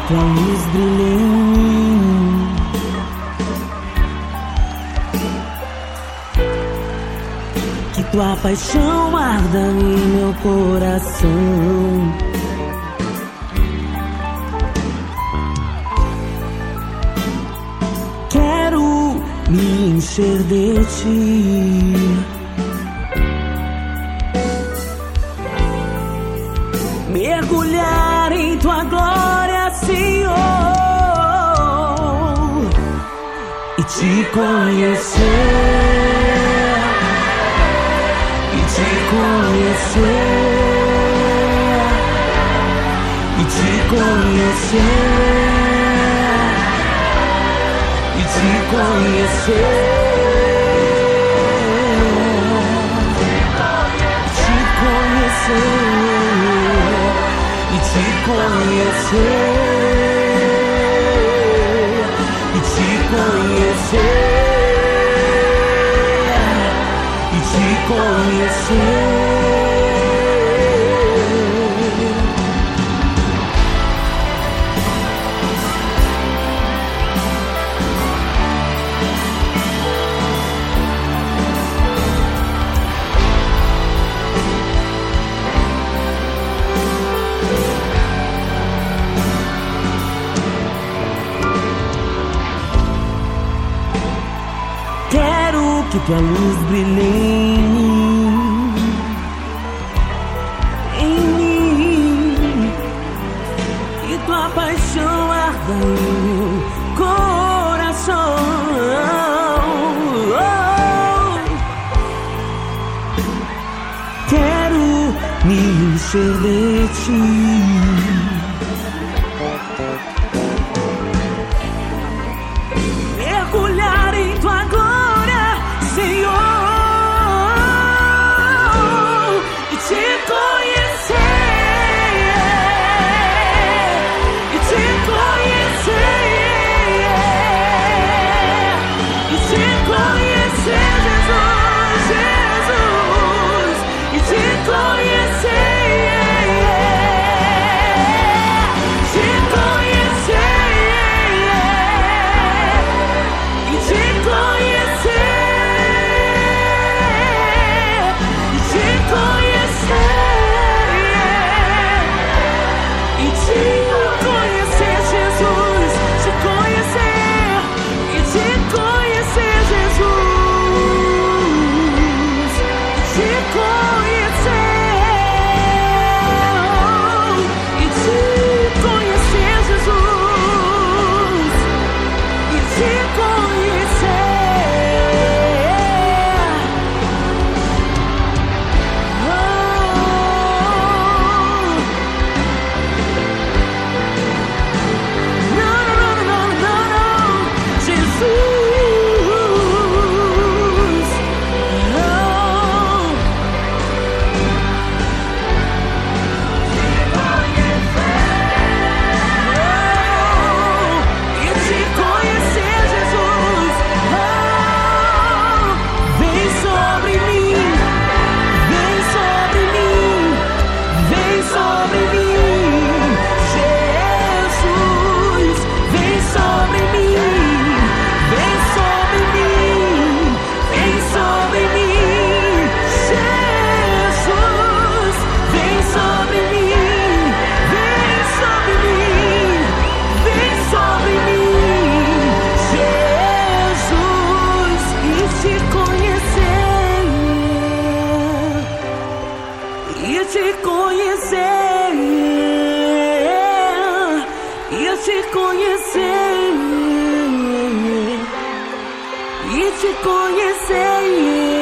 tua luz brilhe em mim, que tua paixão arda em meu coração. Quero me encher de ti, mergulhar em tua glória, Senhor, e te conhecer, e te conhecer, e te conhecer, e te conhecer. Conhecer e te conhecer e te conhecer. Quero que tua luz brilhe em mim, e tua paixão arda em meu coração. Quero me encher de ti, mergulhar em tua glória, Senhor, e te conhecer, e te conhecer, e te conhecer, Jesus, Jesus, e te conhecer. Te conhecer,